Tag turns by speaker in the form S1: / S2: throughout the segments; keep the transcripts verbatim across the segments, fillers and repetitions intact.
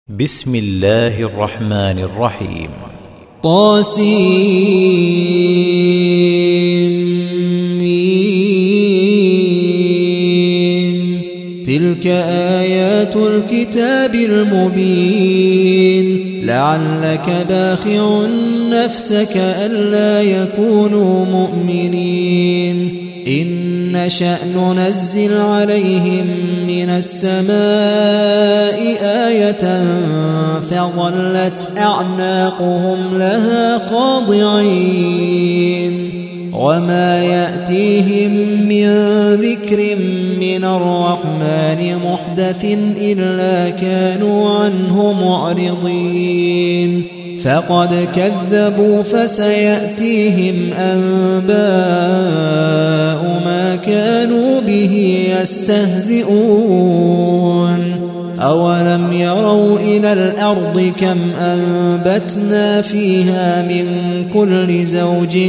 S1: بسم الله الرحمن الرحيم. طاسيم. تلك آيات الكتاب المبين لعلك باخع نفسك ألا يكونوا مؤمنين إن نشأ ننزل عليهم من السماء آية فظلت أعناقهم لها خاضعين وما يأتيهم من ذكر من الرحمن محدث إلا كانوا عنه معرضين فقد كذبوا فسيأتيهم أنباء ما كانوا به يستهزئون أولم يروا إلى الأرض كم أنبتنا فيها من كل زوج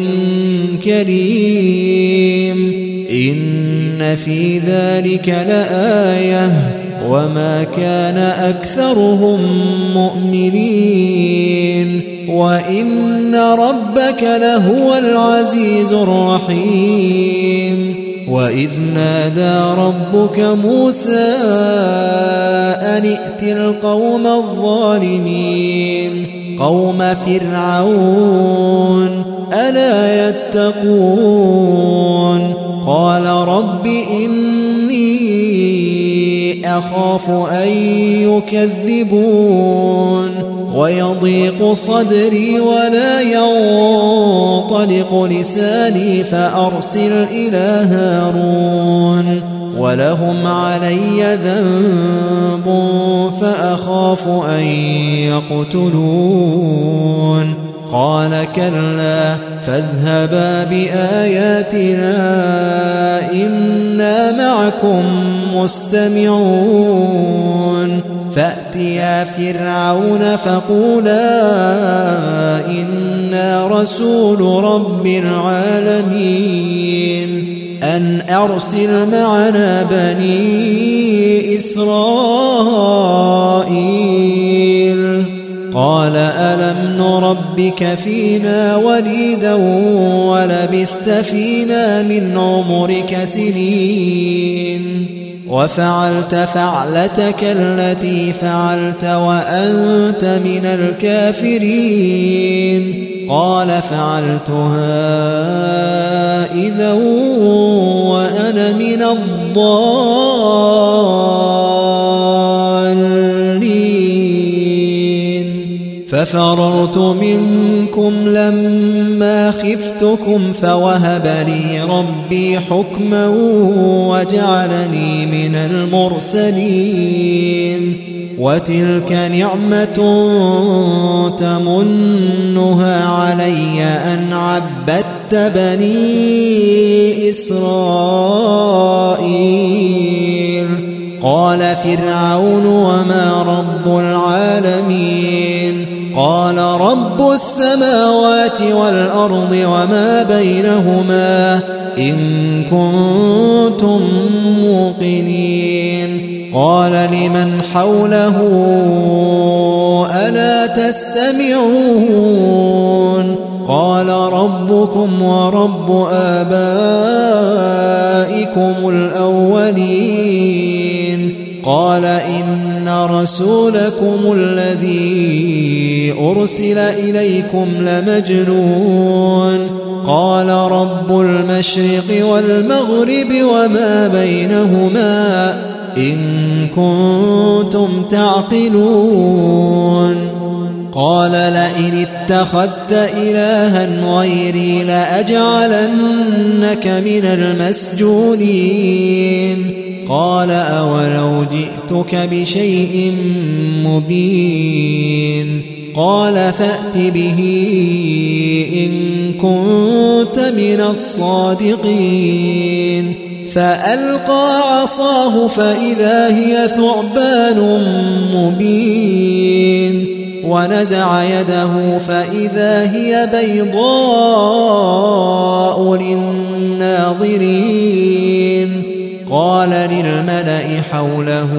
S1: كريم إن في ذلك لآية وما كان أكثرهم مؤمنين وإن ربك لهو العزيز الرحيم وإذ نادى ربك موسى أن ائت القوم الظالمين قوم فرعون ألا يتقون قال رب إني أخاف أن يكذبون ويضيق صدري ولا ينطلق لساني فأرسل إلى هارون ولهم علي ذنب فأخاف أن يقتلون قال كلا فاذهبا بآياتنا إنا معكم مستمعون فأتيا فرعون فقولا إنا رسول رب العالمين أن أرسل معنا بني إسرائيل قال ألم نربك فينا وليدا ولبثت فينا من عمرك سنين وفعلت فعلتك التي فعلت وأنت من الكافرين قال فعلتها إذا وأنا من الضالين ففررت منكم لما خفتكم فوهب لي ربي حكما وجعلني من المرسلين وتلك نعمة تمنها علي أن عبدت بني إسرائيل قال فرعون وما رب العالمين قال رب السماوات والأرض وما بينهما إن كنتم موقنين قال لمن حوله ألا تستمعون قال ربكم ورب آبائكم الأولين قال إن رسولكم الذي أرسل إليكم لمجنون قال رب المشرق والمغرب وما بينهما إن كنتم تعقلون قال لئن اتخذت إلها غيري لأجعلنك من المسجونين قال أولو جئتك بشيء مبين قال فأت به إن كنت من الصادقين فألقى عصاه فإذا هي ثعبان مبين ونزع يده فإذا هي بيضاء للناظرين قال للملأ حوله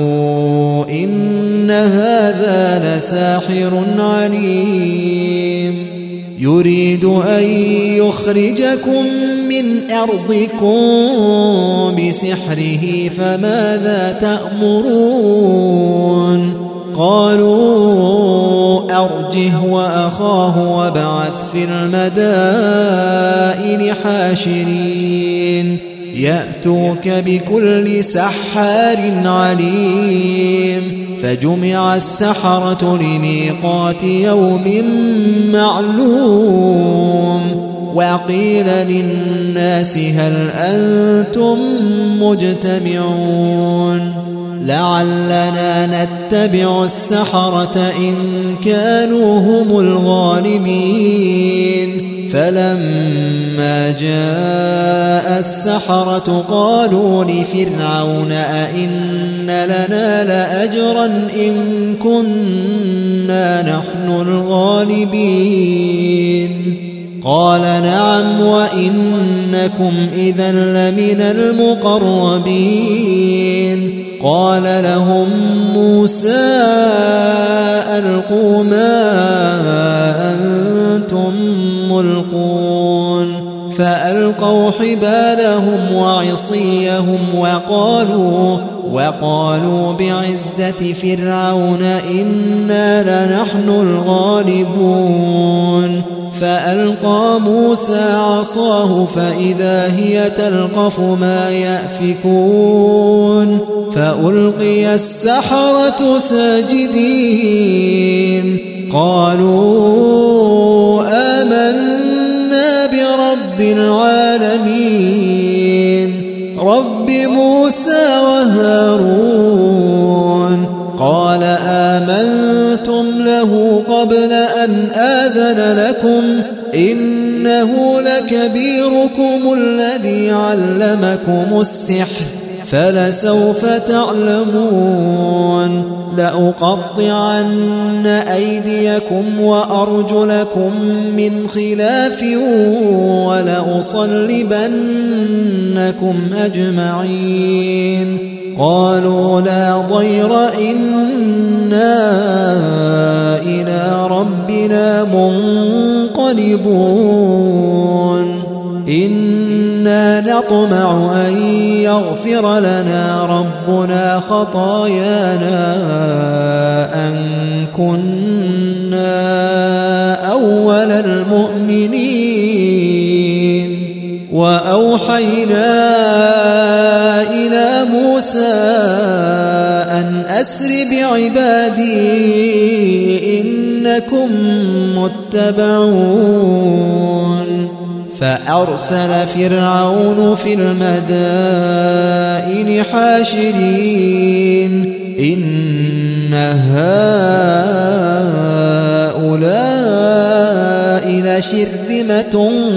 S1: إن هذا لساحر عليم يريد أن يخرجكم من أرضكم بسحره فماذا تأمرون قالوا أرجه وأخاه وابعث في المدائن حاشرين يأتوك بكل سحار عليم فجمع السحرة لميقات يوم معلوم وقيل للناس هل أنتم مجتمعون لعلنا نتبع السحرة إن كانوا هم الغالبين فلما جاء السحرة قالوا لفرعون أئن لنا لأجرا إن كنا نحن الغالبين قال نعم وإنكم إذا لمن المقربين قال لهم موسى ألقوا ما أنتم ملقون فألقوا حبالهم وعصيهم وقالوا وقالوا بعزة فرعون إنا لنحن الغالبون فألقى موسى عصاه فإذا هي تلقف ما يأفكون فألقي السحرة ساجدين قالوا آمنا برب العالمين رب موسى وهارون قال آمنتم له قبل أن آذن لكم إنه لكبيركم الذي علمكم السحر فلسوف تعلمون لأقطعن أيديكم وأرجلكم من خلاف ولأصلبنكم أجمعين قالوا لا ضير إنا إلى ربنا منقلبون إنا نطمع أن يغفر لنا ربنا خطايانا أن كنا أول المؤمنين وأوحينا إلى موسى أن أسر بعبادي إنكم متبعون فأرسل فرعون في المدائن حاشرين إن هؤلاء لشرذمة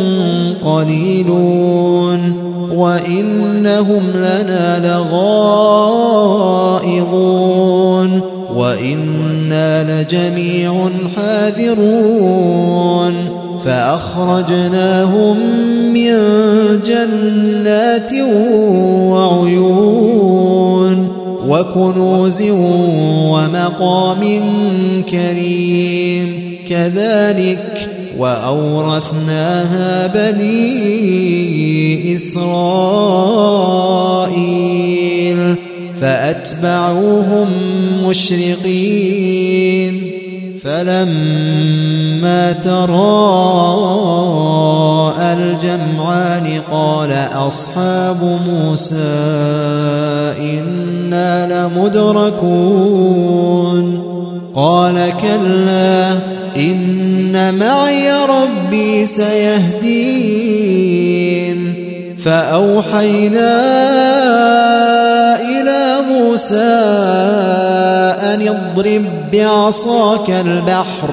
S1: قليلون وإنهم لنا لغائظون وإنا لجميع حاذرون فأخرجناهم من جنات وعيون وكنوز ومقام كريم كذلك وأورثناها بني إسرائيل فأتبعوهم مشرقين فلما تراءى الجمعان قال أصحاب موسى إنا لمدركون قال كلا إن معي ربي سيهدين فأوحينا إلى موسى أن اضرب بعصاك البحر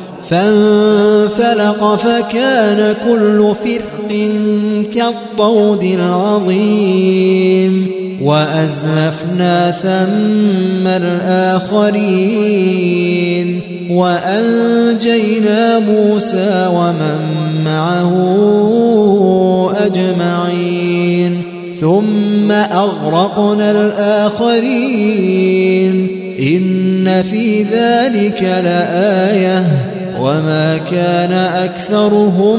S1: فانفلق فكان كل فرق كالطود العظيم وأزلفنا ثم الآخرين وأنجينا موسى ومن معه أجمعين ثم أغرقنا الآخرين إن في ذلك لآية وما كان أكثرهم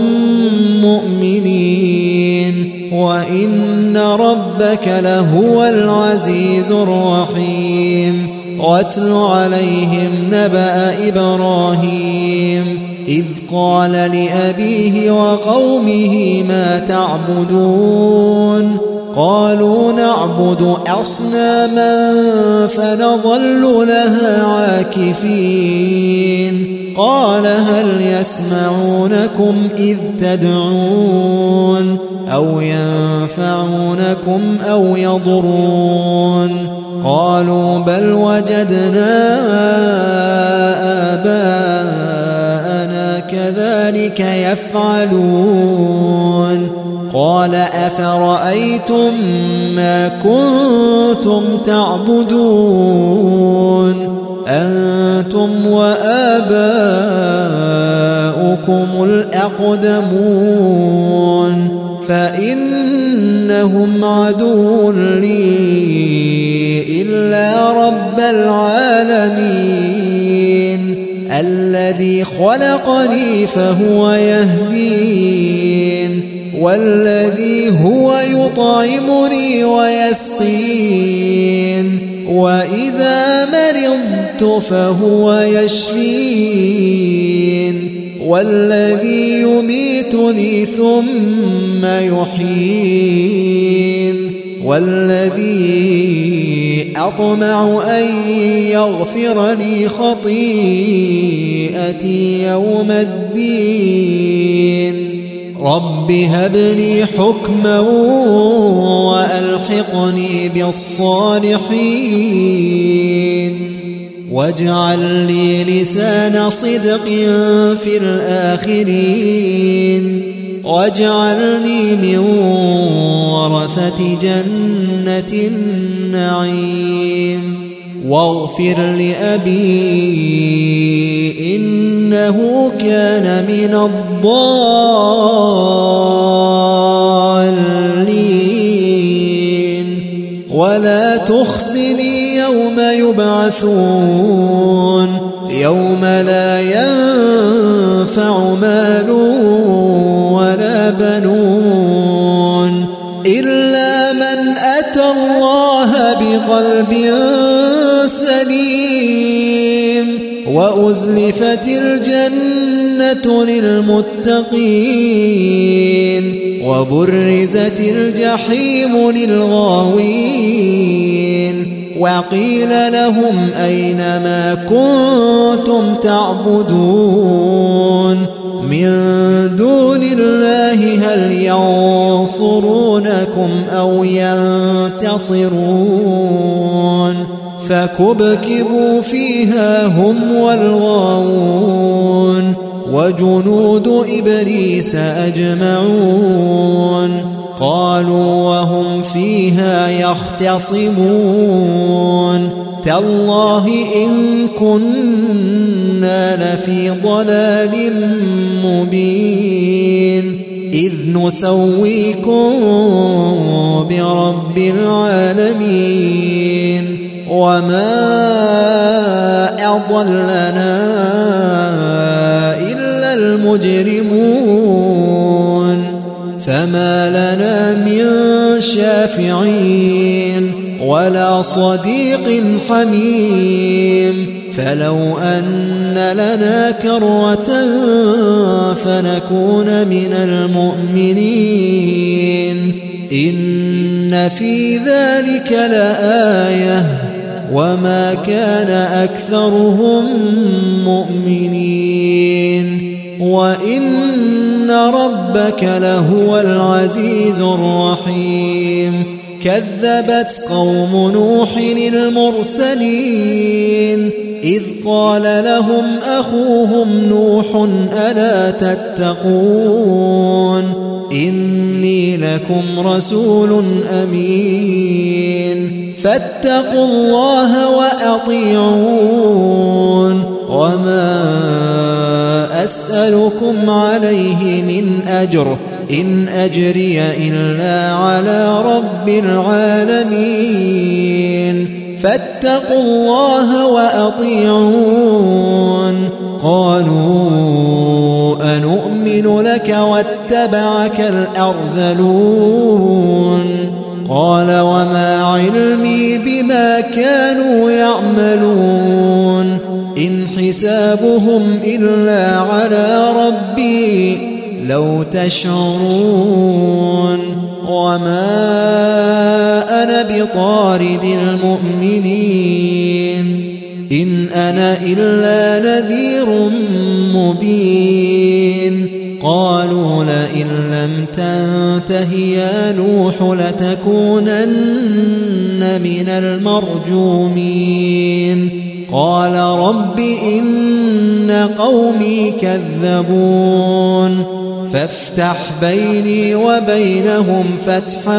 S1: مؤمنين وإن ربك لهو العزيز الرحيم واتل عليهم نبأ إبراهيم إذ قال لأبيه وقومه ما تعبدون قالوا نعبد أصناما فنظل لها عاكفين قال هل يسمعونكم إذ تدعون أو ينفعونكم أو يضرون قالوا بل وجدنا آباءنا كذلك يفعلون قال أفرأيتم ما كنتم تعبدون أنتم وآباؤكم الأقدمون فإنهم عدو لي إلا رب العالمين الذي خلقني فهو يهدين والذي هو يطعمني ويسقين وإذا مرضت فهو يشفين والذي يميتني ثم يحيين والذي أطمع أن يغفر لي خطيئتي يوم الدين رب هب لي حكما وألحقني بالصالحين واجعل لي لسان صدق في الآخرين واجعلني من ورثة جنة النعيم واغفر لأبي إنه كان من الضالين ولا تخزني يوم يبعثون يوم لا ينفع مال ولا بنون إلا من أتى الله بقلب سليم وأزلفت الجنة للمتقين وبرزت الجحيم للغاوين وقيل لهم أين ما كنتم تعبدون من دون الله هل ينصرونكم أو ينتصرون فكبكبوا فيها هم والغاوون وجنود إبليس أجمعون قالوا وهم فيها يختصمون تالله إن كنا لفي ضلال مبين إذ نسويكم برب العالمين وما أضلنا إلا المجرمون فما لنا من شافعين ولا صديق حميم فلو أن لنا كرة فنكون من المؤمنين إن في ذلك لآية وما كان أكثرهم مؤمنين وإن ربك لهو العزيز الرحيم كذبت قوم نوح المرسلين إذ قال لهم أخوهم نوح ألا تتقون إني لكم رسول أمين فاتقوا الله وأطيعون وما أسألكم عليه من أجر إن أجري إلا على رب العالمين فاتقوا الله وأطيعون قالوا أنؤمن لك واتبعك الأرذلون قال وما علمي بما كانوا يعملون إن حسابهم إلا على ربي لو تشعرون وما أنا بطارد المؤمنين إن أنا إلا نذير مبين قالوا لئن لم تنته يا نوح لتكونن من المرجومين قال رب إن قومي كذبون فافتح بيني وبينهم فتحا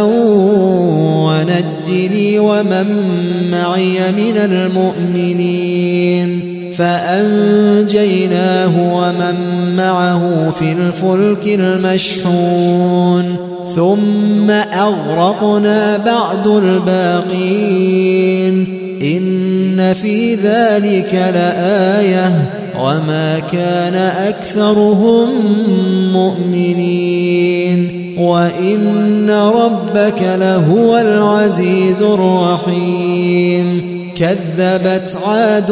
S1: ونجني ومن معي من المؤمنين فأنجيناه ومن معه في الفلك المشحون ثم أغرقنا بعد الباقين إن في ذلك لآية وما كان أكثرهم مؤمنين وإن ربك لهو العزيز الرحيم كذبت عاد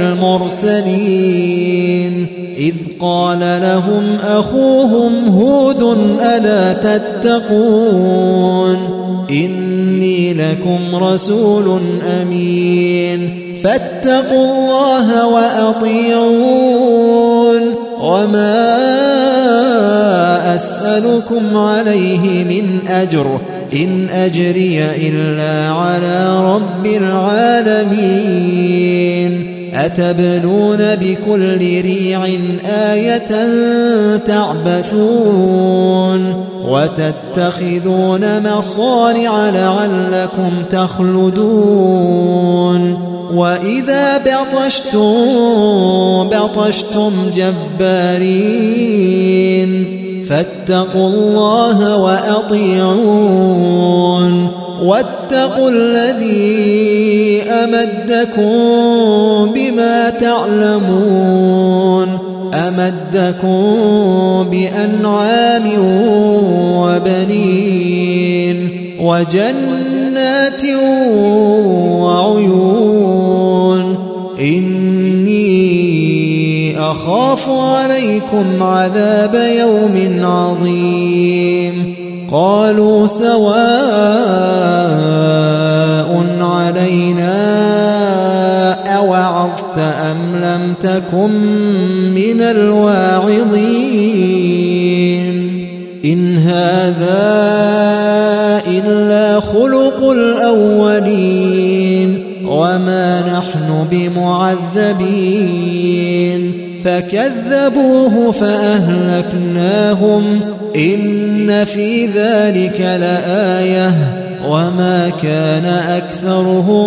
S1: المرسلين إذ قال لهم أخوهم هود ألا تتقون إني لكم رسول أمين فاتقوا الله وأطيعون وما أسألكم عليه من أجر إن أجري إلا على رب العالمين أتبنون بكل ريع آية تعبثون وتتخذون مصانع لعلكم تخلدون وإذا بطشتم بطشتم جبارين فاتقوا الله وأطيعون واتقوا الذي أمدكم بما تعلمون أمدكم بأنعام وبنين وجنات وعيون إني أخاف عليكم عذاب يوم عظيم قالوا سواء علينا أوعظت أم لم تكن من الواعظين إن هذا إلا خلق الأولين وما نحن بمعذبين فكذبوه فأهلكناهم إن في ذلك لآية وما كان أكثرهم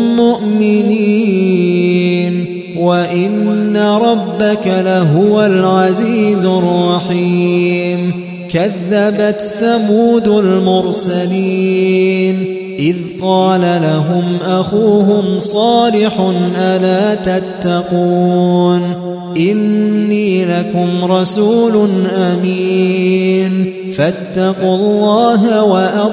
S1: مؤمنين وإن ربك لهو العزيز الرحيم كذبت ثمود المرسلين إذ قال لهم أخوهم صالح ألا تتقون إني لكم رسول أمين فاتقوا الله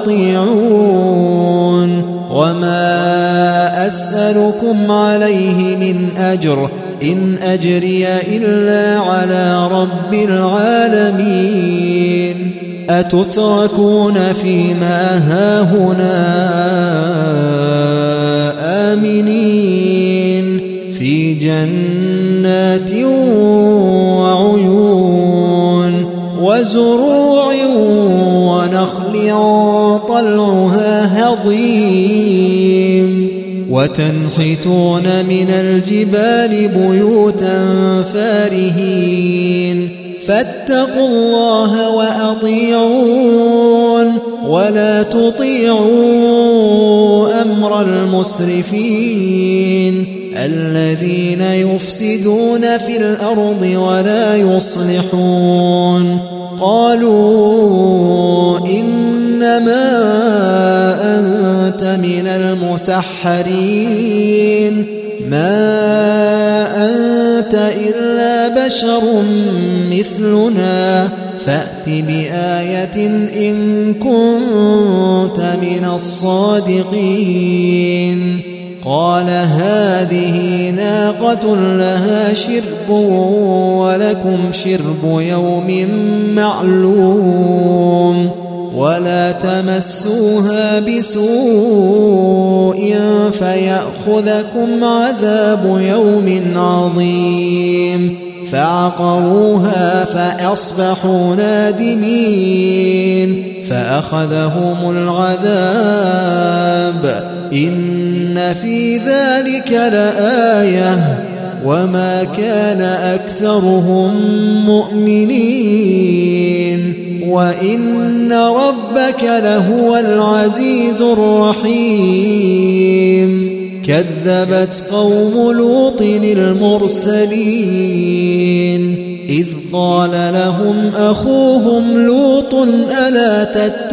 S1: وأطيعون وما أسألكم عليه من أجر إن أجري إلا على رب العالمين أتتركون فيما هاهنا آمنين في جنات وعيون وزروع ونخل طلعها هضيم وتنحتون من الجبال بيوتا فارهين فاتقوا الله وأطيعون ولا تطيعوا أمر المسرفين الذين يفسدون في الأرض ولا يصلحون قالوا إنما أنت من المسحرين ما أنت إلا بشر مثلنا فأت بآية إن كنت من الصادقين قال هذه ناقة لها شرب ولكم شرب يوم معلوم ولا تمسوها بسوء فيأخذكم عذاب يوم عظيم فعقروها فأصبحوا نادمين فأخذهم العذاب إن في ذلك لآية وما كان أكثرهم مؤمنين وإن ربك لهو العزيز الرحيم كذبت قوم لوط المرسلين إذ قال لهم أخوهم لوط ألا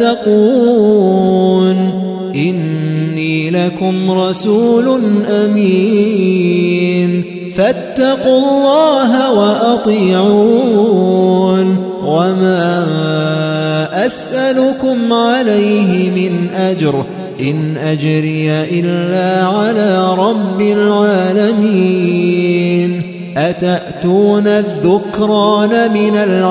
S1: تتقون إني لكم رسول أمين فاتقوا الله وأطيعون وما أسألكم عليه من أجر إن أجري إلا على رب العالمين أتأتون الذكران من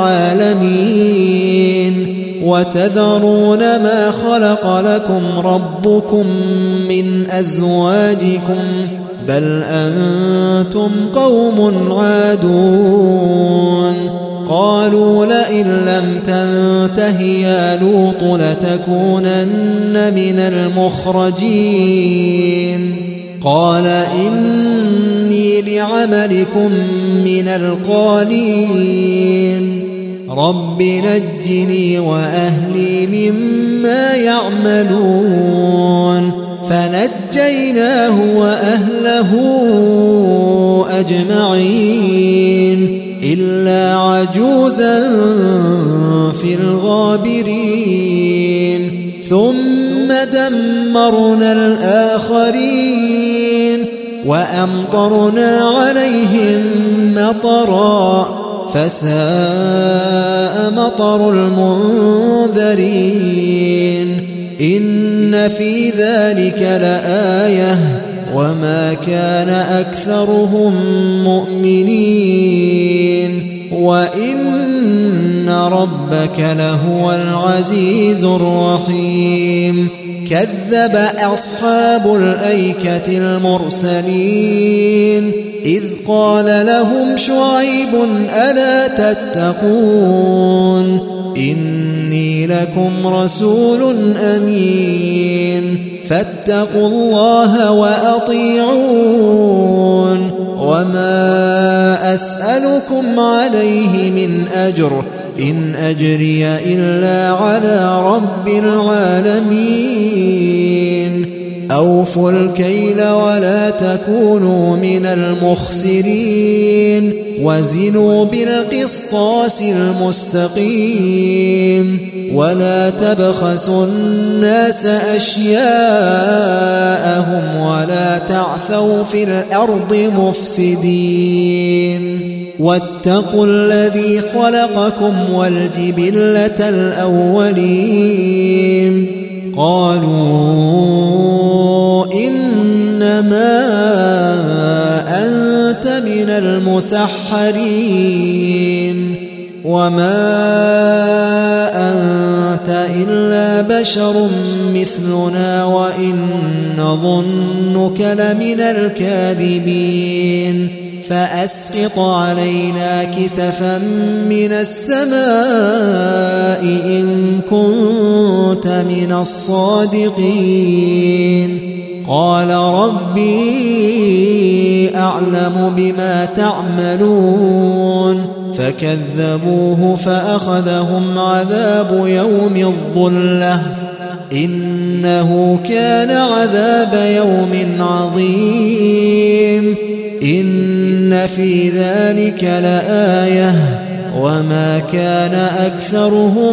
S1: العالمين وتذرون ما خلق لكم ربكم من أزواجكم بل أنتم قوم عادون قالوا لئن لم تنته يا لوط لتكونن من المخرجين قال إني لعملكم من القالين رب نجني وأهلي مما يعملون فنجيناه وأهله أجمعين إلا عجوزا في الغابرين ثم دمرنا الآخرين وأمطرنا عليهم مطرا فساء مطر المنذرين إن في ذلك لآية وما كان أكثرهم مؤمنين وإن ربك لهو العزيز الرحيم كذب أصحاب الأيكة المرسلين إذ قال لهم شعيب ألا تتقون إني لكم رسول أمين فاتقوا الله وأطيعون وما أسألكم عليه من أجر إن أجري إلا على رب العالمين أوفوا الكيل ولا تكونوا من المخسرين وزنوا بالقسطاس المستقيم ولا تبخسوا الناس أشياءهم ولا تعثوا في الأرض مفسدين واتقوا الذي خلقكم والجبلة الأولين قالوا إنما أنت من المسحرين وما أنت إلا بشر مثلنا وإن نظنك لمن الكاذبين فأسقط علينا كسفا من السماء إن كنت من الصادقين قال ربي أعلم بما تعملون فكذبوه فأخذهم عذاب يوم الظلة إنه كان عذاب يوم عظيم إن في ذلك لآية وما كان أكثرهم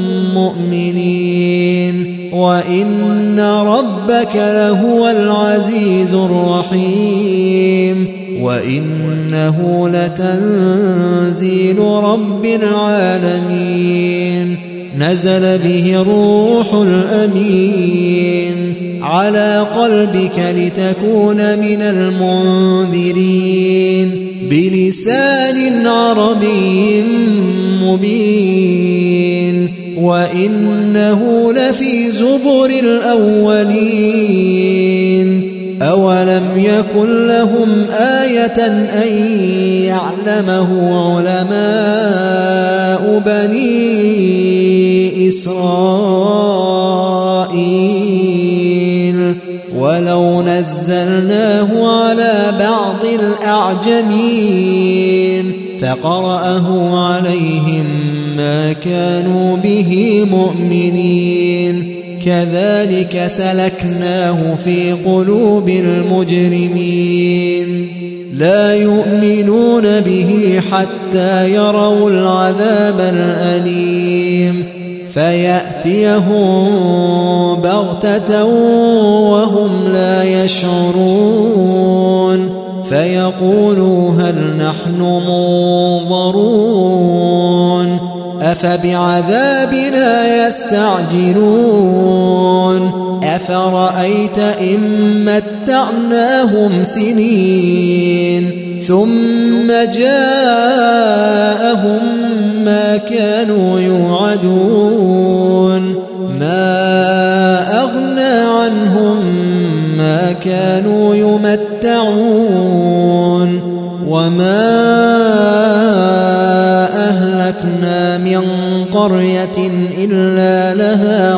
S1: مؤمنين وإن ربك لهو العزيز الرحيم وإنه لتنزيل رب العالمين نزل به الروح الأمين على قلبك لتكون من المنذرين بلسان عربي مبين وإنه لفي زبر الأولين أولم يكن لهم آية أن يعلمه علماء بني إسرائيل ولو نزلناه على بعض الأعجمين فقرأه عليهم ما كانوا به مؤمنين كذلك سلكناه في قلوب المجرمين لا يؤمنون به حتى يروا العذاب الأليم فيأتيهم بغتة وهم لا يشعرون فيقولوا هل نحن منظرون أفبعذابنا يستعجلون أفرأيت إن متعناهم سنين ثم جاءهم ما كانوا يوعدون ما أغنى عنهم ما كانوا يمتعون وما أهلكنا من قرية إلا لها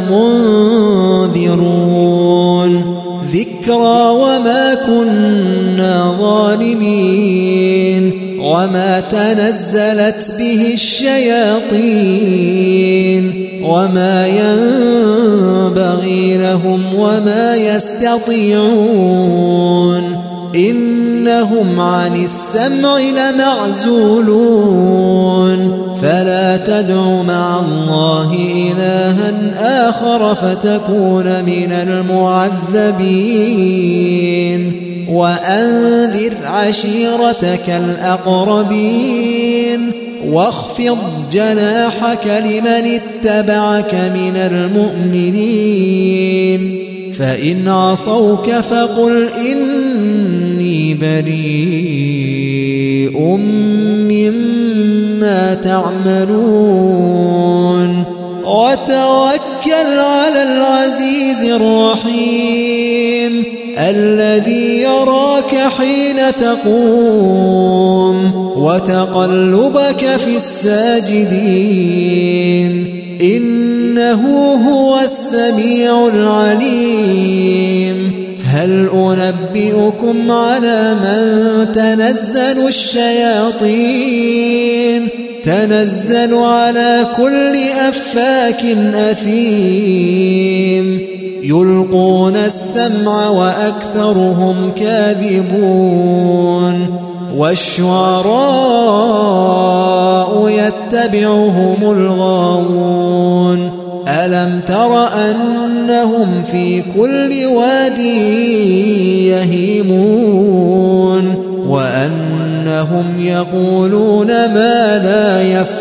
S1: منذرون ذكرى وما كنا ظالمين وما تنزلت به الشياطين وما ينبغي لهم وما يستطيعون إنهم عن السمع لمعزولون فلا تدع مع الله إلها آخر فتكون من المعذبين وأنذر عشيرتك الأقربين واخفض جناحك لمن اتبعك من المؤمنين فإن عصوك فقل إني بريء مما تعملون وتوكل على العزيز الرحيم الذي يراك حين تقوم وتقلبك في الساجدين إنه هو السميع العليم هل أنبئكم على من تنزل الشياطين تنزل على كل أفاك أثيم يلقون السمع وأكثرهم كاذبون والشعراء يتبعهم الغاوون ألم تر أنهم في كل واد يهيمون وأنهم يقولون ما لا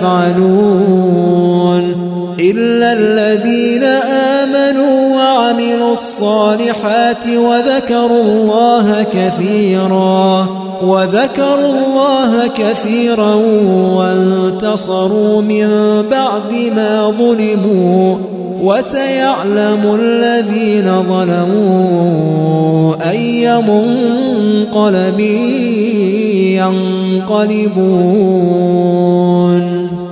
S1: يفعلون إلا الذين آمنوا وعملوا الصالحات وذكروا الله كثيرا وذكروا الله كثيرا وانتصروا من بعد ما ظلموا وسيعلم الذين ظلموا أي منقلب ينقلبون.